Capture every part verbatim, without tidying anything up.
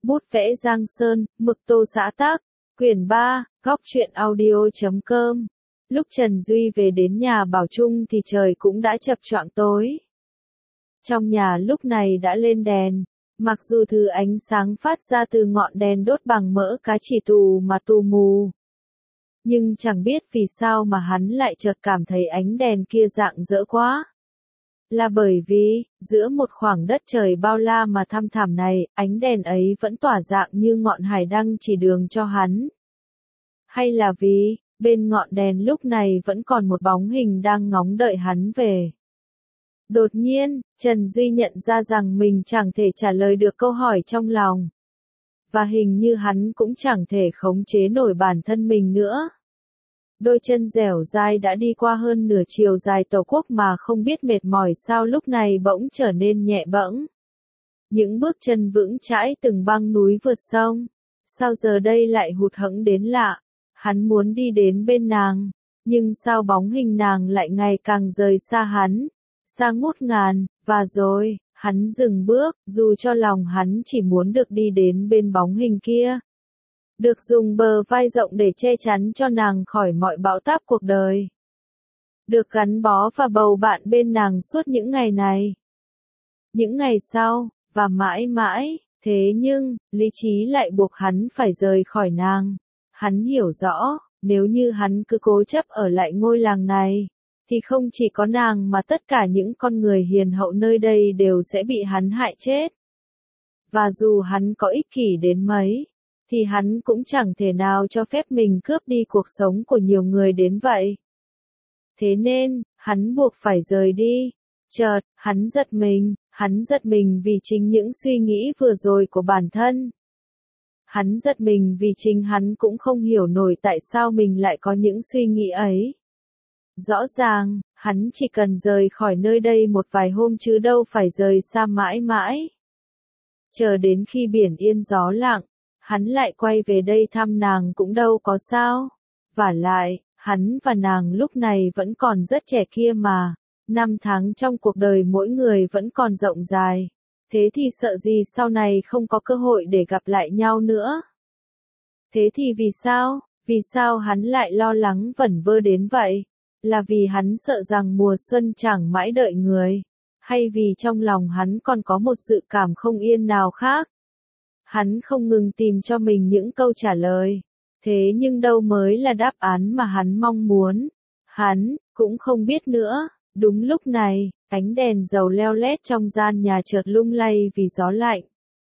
Bút vẽ Giang Sơn, mực tô xã tác, quyển ba, góc truyện audio chấm com. Lúc Trần Duy về đến nhà Bảo Trung thì trời cũng đã chập choạng tối. Trong nhà lúc này đã lên đèn, mặc dù thứ ánh sáng phát ra từ ngọn đèn đốt bằng mỡ cá chỉ tù mà tù mù. Nhưng chẳng biết vì sao mà hắn lại chợt cảm thấy ánh đèn kia rạng rỡ quá. Là bởi vì, giữa một khoảng đất trời bao la mà thăm thẳm này, ánh đèn ấy vẫn tỏa dạng như ngọn hải đăng chỉ đường cho hắn. Hay là vì, bên ngọn đèn lúc này vẫn còn một bóng hình đang ngóng đợi hắn về. Đột nhiên, Trần Duy nhận ra rằng mình chẳng thể trả lời được câu hỏi trong lòng. Và hình như hắn cũng chẳng thể khống chế nổi bản thân mình nữa. Đôi chân dẻo dai đã đi qua hơn nửa chiều dài Tổ quốc mà không biết mệt mỏi sao lúc này bỗng trở nên nhẹ bẫng. Những bước chân vững chãi từng băng núi vượt sông. Sao giờ đây lại hụt hẫng đến lạ? Hắn muốn đi đến bên nàng, nhưng sao bóng hình nàng lại ngày càng rời xa hắn, xa ngút ngàn, và rồi, hắn dừng bước, dù cho lòng hắn chỉ muốn được đi đến bên bóng hình kia. Được dùng bờ vai rộng để che chắn cho nàng khỏi mọi bão táp cuộc đời. Được gắn bó và bầu bạn bên nàng suốt những ngày này. Những ngày sau, và mãi mãi, thế nhưng, lý trí lại buộc hắn phải rời khỏi nàng. Hắn hiểu rõ, nếu như hắn cứ cố chấp ở lại ngôi làng này, thì không chỉ có nàng mà tất cả những con người hiền hậu nơi đây đều sẽ bị hắn hại chết. Và dù hắn có ích kỷ đến mấy, thì hắn cũng chẳng thể nào cho phép mình cướp đi cuộc sống của nhiều người đến vậy. Thế nên, hắn buộc phải rời đi. Chợt, hắn giật mình, hắn giật mình vì chính những suy nghĩ vừa rồi của bản thân. Hắn giật mình vì chính hắn cũng không hiểu nổi tại sao mình lại có những suy nghĩ ấy. Rõ ràng, hắn chỉ cần rời khỏi nơi đây một vài hôm chứ đâu phải rời xa mãi mãi. Chờ đến khi biển yên gió lặng, hắn lại quay về đây thăm nàng cũng đâu có sao. Vả lại, hắn và nàng lúc này vẫn còn rất trẻ kia mà. Năm tháng trong cuộc đời mỗi người vẫn còn rộng dài. Thế thì sợ gì sau này không có cơ hội để gặp lại nhau nữa. Thế thì vì sao, vì sao hắn lại lo lắng vẩn vơ đến vậy? Là vì hắn sợ rằng mùa xuân chẳng mãi đợi người, hay vì trong lòng hắn còn có một dự cảm không yên nào khác? Hắn không ngừng tìm cho mình những câu trả lời, thế nhưng đâu mới là đáp án mà hắn mong muốn? Hắn cũng không biết nữa. Đúng lúc này, ánh đèn dầu leo lét trong gian nhà chợt lung lay vì gió lạnh.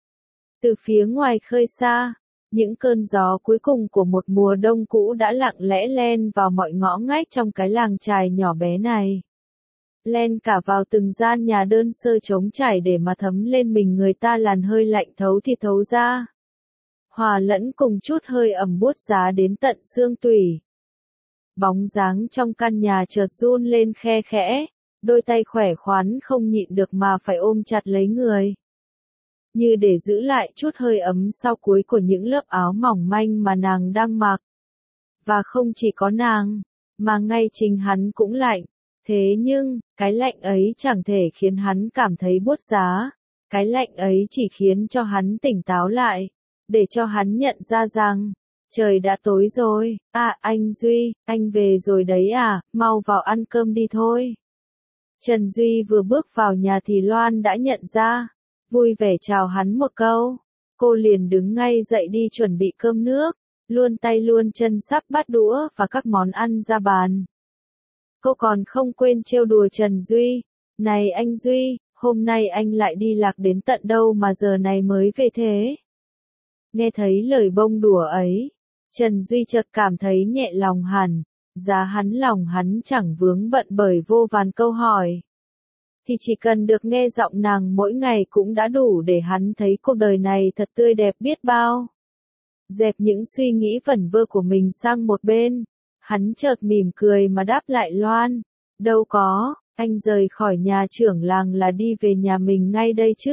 Từ phía ngoài khơi xa, những cơn gió cuối cùng của một mùa đông cũ đã lặng lẽ len vào mọi ngõ ngách trong cái làng chài nhỏ bé này. Len cả vào từng gian nhà đơn sơ trống trải để mà thấm lên mình người ta làn hơi lạnh thấu thịt thấu ra. Hòa lẫn cùng chút hơi ẩm buốt giá đến tận xương tủy. Bóng dáng trong căn nhà chợt run lên khe khẽ, đôi tay khỏe khoắn không nhịn được mà phải ôm chặt lấy người. Như để giữ lại chút hơi ấm sau cuối của những lớp áo mỏng manh mà nàng đang mặc. Và không chỉ có nàng, mà ngay chính hắn cũng lạnh. Thế nhưng, cái lạnh ấy chẳng thể khiến hắn cảm thấy buốt giá. Cái lạnh ấy chỉ khiến cho hắn tỉnh táo lại, để cho hắn nhận ra rằng, trời đã tối rồi. À, anh Duy, anh về rồi đấy à, mau vào ăn cơm đi thôi. Trần Duy vừa bước vào nhà thì Loan đã nhận ra, vui vẻ chào hắn một câu. Cô liền đứng ngay dậy đi chuẩn bị cơm nước, luôn tay luôn chân sắp bắt đũa và các món ăn ra bàn. Cô còn không quên trêu đùa Trần Duy. Này anh Duy, hôm nay anh lại đi lạc đến tận đâu mà giờ này mới về thế? Nghe thấy lời bông đùa ấy, Trần Duy chợt cảm thấy nhẹ lòng hẳn, giá hắn lòng hắn chẳng vướng bận bởi vô vàn câu hỏi. Thì chỉ cần được nghe giọng nàng mỗi ngày cũng đã đủ để hắn thấy cuộc đời này thật tươi đẹp biết bao. Dẹp những suy nghĩ vẩn vơ của mình sang một bên, hắn chợt mỉm cười mà đáp lại Loan. Đâu có, anh rời khỏi nhà trưởng làng là đi về nhà mình ngay đây chứ.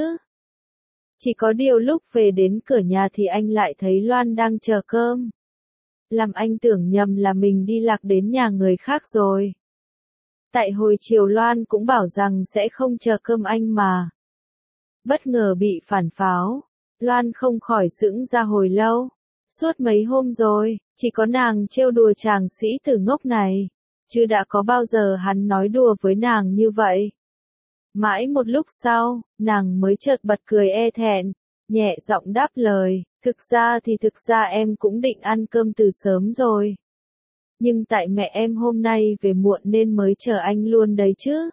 Chỉ có điều lúc về đến cửa nhà thì anh lại thấy Loan đang chờ cơm. Làm anh tưởng nhầm là mình đi lạc đến nhà người khác rồi. Tại hồi chiều Loan cũng bảo rằng sẽ không chờ cơm anh mà. Bất ngờ bị phản pháo, Loan không khỏi sững ra hồi lâu. Suốt mấy hôm rồi, chỉ có nàng trêu đùa chàng sĩ tử ngốc này. Chứ đã có bao giờ hắn nói đùa với nàng như vậy. Mãi một lúc sau, nàng mới chợt bật cười e thẹn, nhẹ giọng đáp lời, thực ra thì thực ra em cũng định ăn cơm từ sớm rồi. Nhưng tại mẹ em hôm nay về muộn nên mới chờ anh luôn đấy chứ.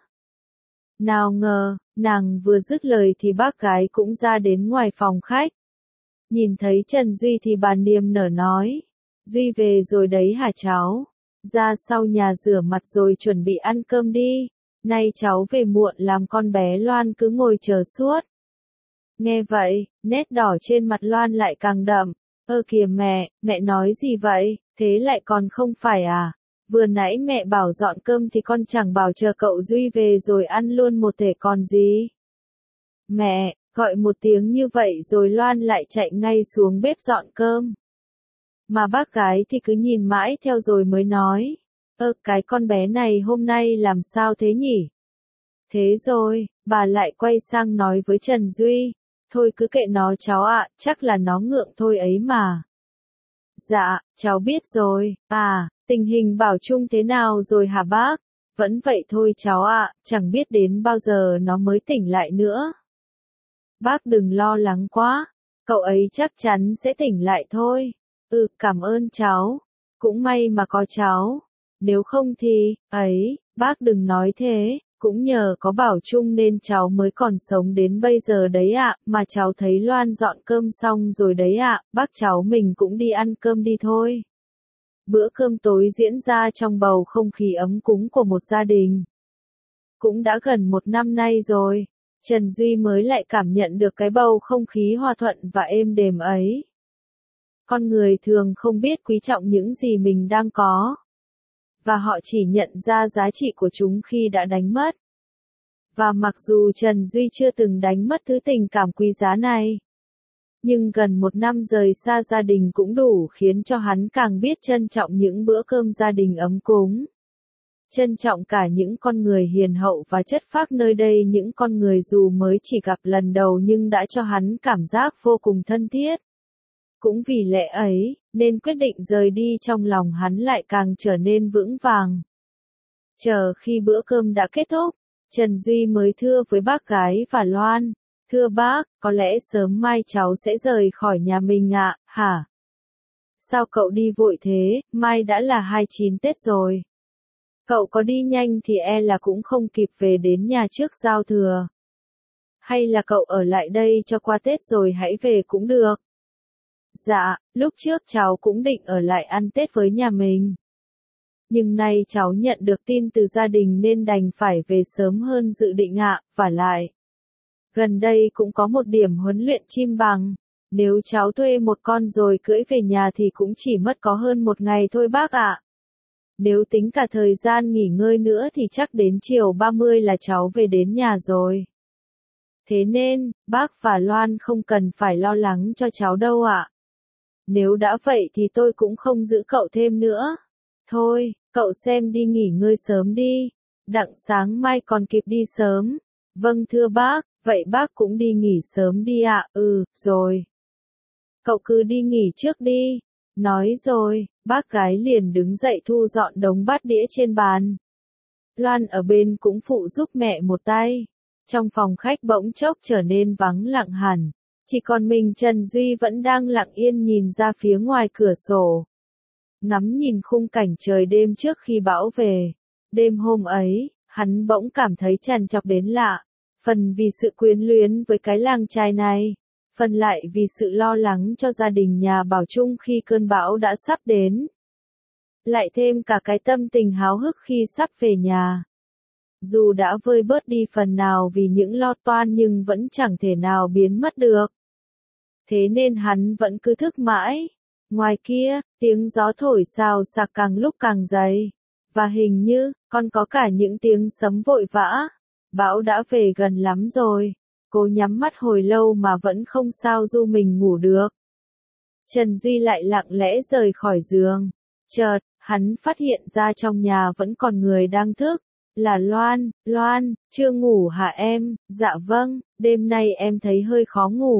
Nào ngờ, nàng vừa dứt lời thì bác gái cũng ra đến ngoài phòng khách. Nhìn thấy Trần Duy thì bà niềm nở nói, Duy về rồi đấy hả cháu? Ra sau nhà rửa mặt rồi chuẩn bị ăn cơm đi. Nay cháu về muộn làm con bé Loan cứ ngồi chờ suốt. Nghe vậy, nét đỏ trên mặt Loan lại càng đậm. Ơ kìa mẹ, mẹ nói gì vậy, thế lại còn không phải à? Vừa nãy mẹ bảo dọn cơm thì con chẳng bảo chờ cậu Duy về rồi ăn luôn một thể còn gì. Mẹ, gọi một tiếng như vậy rồi Loan lại chạy ngay xuống bếp dọn cơm. Mà bác gái thì cứ nhìn mãi theo rồi mới nói. Ơ cái con bé này hôm nay làm sao thế nhỉ? Thế rồi, bà lại quay sang nói với Trần Duy. Thôi cứ kệ nó cháu ạ, chắc là nó ngượng thôi ấy mà. Dạ, cháu biết rồi. À, tình hình Bảo Trung thế nào rồi hả bác? Vẫn vậy thôi cháu ạ, chẳng biết đến bao giờ nó mới tỉnh lại nữa. Bác đừng lo lắng quá, cậu ấy chắc chắn sẽ tỉnh lại thôi. Ừ, cảm ơn cháu. Cũng may mà có cháu. Nếu không thì, ấy, bác đừng nói thế, cũng nhờ có Bảo Trung nên cháu mới còn sống đến bây giờ đấy ạ, mà cháu thấy Loan dọn cơm xong rồi đấy ạ, bác cháu mình cũng đi ăn cơm đi thôi. Bữa cơm tối diễn ra trong bầu không khí ấm cúng của một gia đình. Cũng đã gần một năm nay rồi, Trần Duy mới lại cảm nhận được cái bầu không khí hòa thuận và êm đềm ấy. Con người thường không biết quý trọng những gì mình đang có. Và họ chỉ nhận ra giá trị của chúng khi đã đánh mất. Và mặc dù Trần Duy chưa từng đánh mất thứ tình cảm quý giá này, nhưng gần một năm rời xa gia đình cũng đủ khiến cho hắn càng biết trân trọng những bữa cơm gia đình ấm cúng. Trân trọng cả những con người hiền hậu và chất phác nơi đây, những con người dù mới chỉ gặp lần đầu nhưng đã cho hắn cảm giác vô cùng thân thiết. Cũng vì lẽ ấy, nên quyết định rời đi trong lòng hắn lại càng trở nên vững vàng. Chờ khi bữa cơm đã kết thúc, Trần Duy mới thưa với bác gái và Loan, thưa bác, có lẽ sớm mai cháu sẽ rời khỏi nhà mình ạ, hả? Sao cậu đi vội thế, mai đã là hai mươi chín Tết rồi. Cậu có đi nhanh thì e là cũng không kịp về đến nhà trước giao thừa. Hay là cậu ở lại đây cho qua Tết rồi hãy về cũng được. Dạ, lúc trước cháu cũng định ở lại ăn Tết với nhà mình. Nhưng nay cháu nhận được tin từ gia đình nên đành phải về sớm hơn dự định ạ, vả lại. Gần đây cũng có một điểm huấn luyện chim bằng. Nếu cháu thuê một con rồi cưỡi về nhà thì cũng chỉ mất có hơn một ngày thôi bác ạ. Nếu tính cả thời gian nghỉ ngơi nữa thì chắc đến chiều ba mươi là cháu về đến nhà rồi. Thế nên, bác và Loan không cần phải lo lắng cho cháu đâu ạ. Nếu đã vậy thì tôi cũng không giữ cậu thêm nữa. Thôi, cậu xem đi nghỉ ngơi sớm đi. Đặng sáng mai còn kịp đi sớm. Vâng thưa bác, vậy bác cũng đi nghỉ sớm đi ạ. Ừ, rồi. Cậu cứ đi nghỉ trước đi. Nói rồi, bác gái liền đứng dậy thu dọn đống bát đĩa trên bàn. Loan ở bên cũng phụ giúp mẹ một tay. Trong phòng khách bỗng chốc trở nên vắng lặng hẳn. Chỉ còn mình Trần Duy vẫn đang lặng yên nhìn ra phía ngoài cửa sổ. Ngắm nhìn khung cảnh trời đêm trước khi bão về. Đêm hôm ấy, hắn bỗng cảm thấy trằn trọc đến lạ. Phần vì sự quyến luyến với cái làng trai này. Phần lại vì sự lo lắng cho gia đình nhà Bảo Trung khi cơn bão đã sắp đến. Lại thêm cả cái tâm tình háo hức khi sắp về nhà. Dù đã vơi bớt đi phần nào vì những lo toan nhưng vẫn chẳng thể nào biến mất được. Thế nên hắn vẫn cứ thức mãi. Ngoài kia, tiếng gió thổi xào xạc càng lúc càng dày. Và hình như, còn có cả những tiếng sấm vội vã. Bão đã về gần lắm rồi. Cô nhắm mắt hồi lâu mà vẫn không sao du mình ngủ được. Trần Duy lại lặng lẽ rời khỏi giường. Chợt, hắn phát hiện ra trong nhà vẫn còn người đang thức. Là Loan. Loan, chưa ngủ hả em? Dạ vâng, đêm nay em thấy hơi khó ngủ.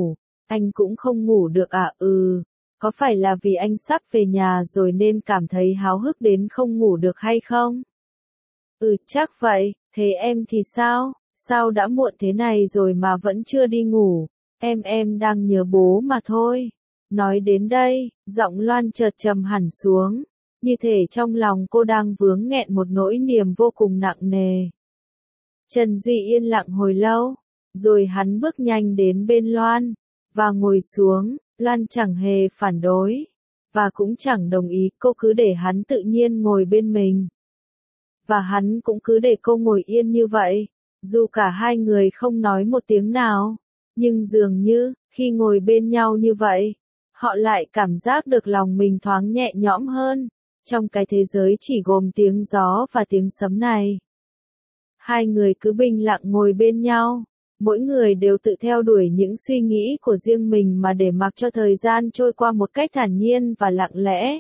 Anh cũng không ngủ được à? Ừ, có phải là vì anh sắp về nhà rồi nên cảm thấy háo hức đến không ngủ được hay không? Ừ, chắc vậy, thế em thì sao? Sao đã muộn thế này rồi mà vẫn chưa đi ngủ? Em em đang nhớ bố mà thôi. Nói đến đây, giọng Loan chợt trầm hẳn xuống, như thể trong lòng cô đang vướng nghẹn một nỗi niềm vô cùng nặng nề. Trần Duy yên lặng hồi lâu, rồi hắn bước nhanh đến bên Loan, và ngồi xuống. Loan chẳng hề phản đối, và cũng chẳng đồng ý, cô cứ để hắn tự nhiên ngồi bên mình. Và hắn cũng cứ để cô ngồi yên như vậy, dù cả hai người không nói một tiếng nào, nhưng dường như, khi ngồi bên nhau như vậy, họ lại cảm giác được lòng mình thoáng nhẹ nhõm hơn, trong cái thế giới chỉ gồm tiếng gió và tiếng sấm này. Hai người cứ bình lặng ngồi bên nhau, mỗi người đều tự theo đuổi những suy nghĩ của riêng mình mà để mặc cho thời gian trôi qua một cách thản nhiên và lặng lẽ.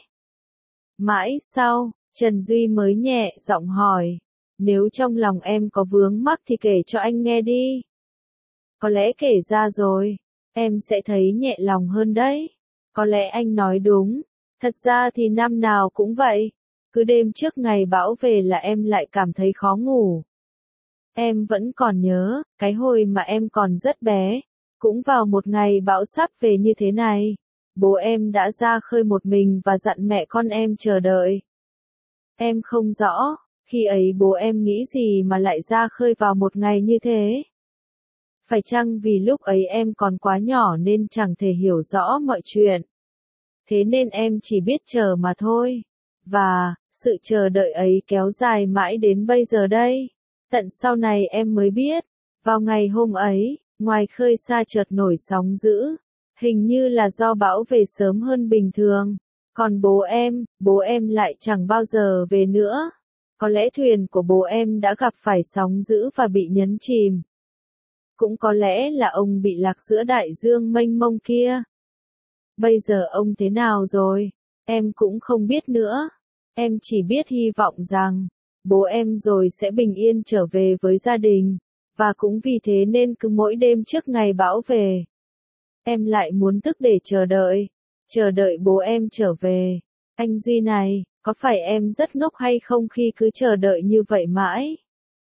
Mãi sau, Trần Duy mới nhẹ giọng hỏi, nếu trong lòng em có vướng mắc thì kể cho anh nghe đi. Có lẽ kể ra rồi, em sẽ thấy nhẹ lòng hơn đấy. Có lẽ anh nói đúng, thật ra thì năm nào cũng vậy, cứ đêm trước ngày bão về là em lại cảm thấy khó ngủ. Em vẫn còn nhớ, cái hồi mà em còn rất bé, cũng vào một ngày bão sắp về như thế này, bố em đã ra khơi một mình và dặn mẹ con em chờ đợi. Em không rõ, khi ấy bố em nghĩ gì mà lại ra khơi vào một ngày như thế. Phải chăng vì lúc ấy em còn quá nhỏ nên chẳng thể hiểu rõ mọi chuyện. Thế nên em chỉ biết chờ mà thôi. Và, sự chờ đợi ấy kéo dài mãi đến bây giờ đây. Tận sau này em mới biết, vào ngày hôm ấy, ngoài khơi xa chợt nổi sóng dữ, hình như là do bão về sớm hơn bình thường. Còn bố em, bố em lại chẳng bao giờ về nữa. Có lẽ thuyền của bố em đã gặp phải sóng dữ và bị nhấn chìm. Cũng có lẽ là ông bị lạc giữa đại dương mênh mông kia. Bây giờ ông thế nào rồi? Em cũng không biết nữa. Em chỉ biết hy vọng rằng, bố em rồi sẽ bình yên trở về với gia đình. Và cũng vì thế nên cứ mỗi đêm trước ngày bão về, em lại muốn thức để chờ đợi. Chờ đợi bố em trở về. Anh Duy này, có phải em rất ngốc hay không khi cứ chờ đợi như vậy mãi?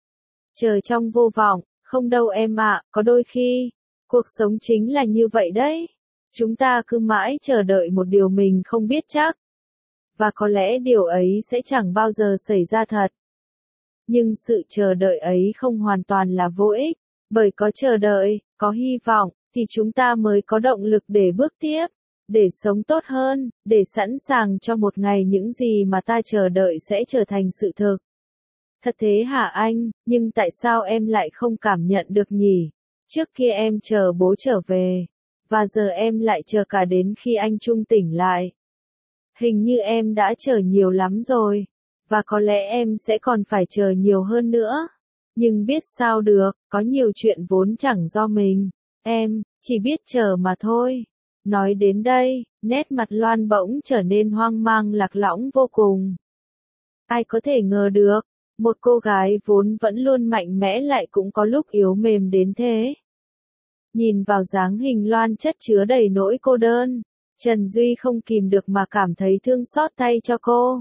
Chờ trong vô vọng, không đâu em ạ, có đôi khi, cuộc sống chính là như vậy đấy. Chúng ta cứ mãi chờ đợi một điều mình không biết chắc. Và có lẽ điều ấy sẽ chẳng bao giờ xảy ra thật. Nhưng sự chờ đợi ấy không hoàn toàn là vô ích, bởi có chờ đợi, có hy vọng, thì chúng ta mới có động lực để bước tiếp, để sống tốt hơn, để sẵn sàng cho một ngày những gì mà ta chờ đợi sẽ trở thành sự thực. Thật thế hả anh, nhưng tại sao em lại không cảm nhận được nhỉ? Trước kia em chờ bố trở về, và giờ em lại chờ cả đến khi anh Trung tỉnh lại. Hình như em đã chờ nhiều lắm rồi, và có lẽ em sẽ còn phải chờ nhiều hơn nữa. Nhưng biết sao được, có nhiều chuyện vốn chẳng do mình. Em, chỉ biết chờ mà thôi. Nói đến đây, nét mặt Loan bỗng trở nên hoang mang lạc lõng vô cùng. Ai có thể ngờ được, một cô gái vốn vẫn luôn mạnh mẽ lại cũng có lúc yếu mềm đến thế. Nhìn vào dáng hình Loan chất chứa đầy nỗi cô đơn, Trần Duy không kìm được mà cảm thấy thương xót thay cho cô.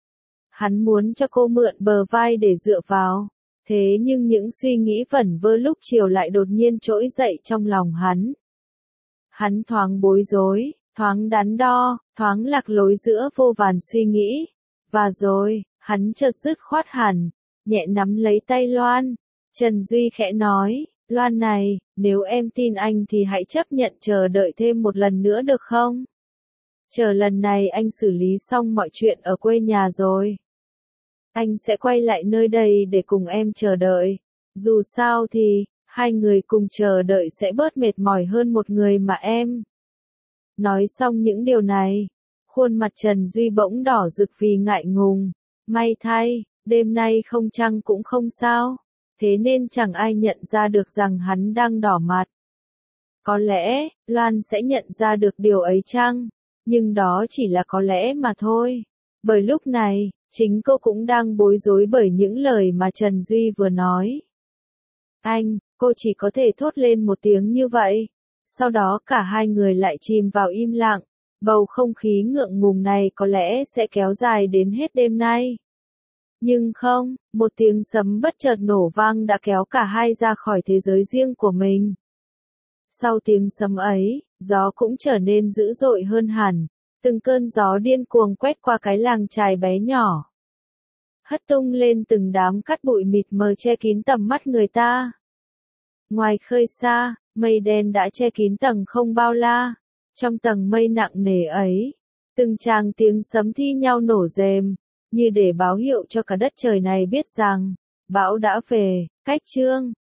Hắn muốn cho cô mượn bờ vai để dựa vào, thế nhưng những suy nghĩ vẩn vơ lúc chiều lại đột nhiên trỗi dậy trong lòng hắn. Hắn thoáng bối rối, thoáng đắn đo, thoáng lạc lối giữa vô vàn suy nghĩ. Và rồi, hắn chợt dứt khoát hẳn, nhẹ nắm lấy tay Loan. Trần Duy khẽ nói, Loan này, nếu em tin anh thì hãy chấp nhận chờ đợi thêm một lần nữa được không? Chờ lần này anh xử lý xong mọi chuyện ở quê nhà rồi. Anh sẽ quay lại nơi đây để cùng em chờ đợi. Dù sao thì, hai người cùng chờ đợi sẽ bớt mệt mỏi hơn một người mà em. Nói xong những điều này, khuôn mặt Trần Duy bỗng đỏ rực vì ngại ngùng. May thay, đêm nay không trăng cũng không sao. Thế nên chẳng ai nhận ra được rằng hắn đang đỏ mặt. Có lẽ, Loan sẽ nhận ra được điều ấy chăng? Nhưng đó chỉ là có lẽ mà thôi. Bởi lúc này, chính cô cũng đang bối rối bởi những lời mà Trần Duy vừa nói. Anh, cô chỉ có thể thốt lên một tiếng như vậy. Sau đó cả hai người lại chìm vào im lặng, bầu không khí ngượng ngùng này có lẽ sẽ kéo dài đến hết đêm nay. Nhưng không, một tiếng sấm bất chợt nổ vang đã kéo cả hai ra khỏi thế giới riêng của mình. Sau tiếng sấm ấy, gió cũng trở nên dữ dội hơn hẳn, từng cơn gió điên cuồng quét qua cái làng chài bé nhỏ, hất tung lên từng đám cát bụi mịt mờ che kín tầm mắt người ta. Ngoài khơi xa, mây đen đã che kín tầng không bao la. Trong tầng mây nặng nề ấy, từng tràng tiếng sấm thi nhau nổ rềm, như để báo hiệu cho cả đất trời này biết rằng, bão đã về. Cách chương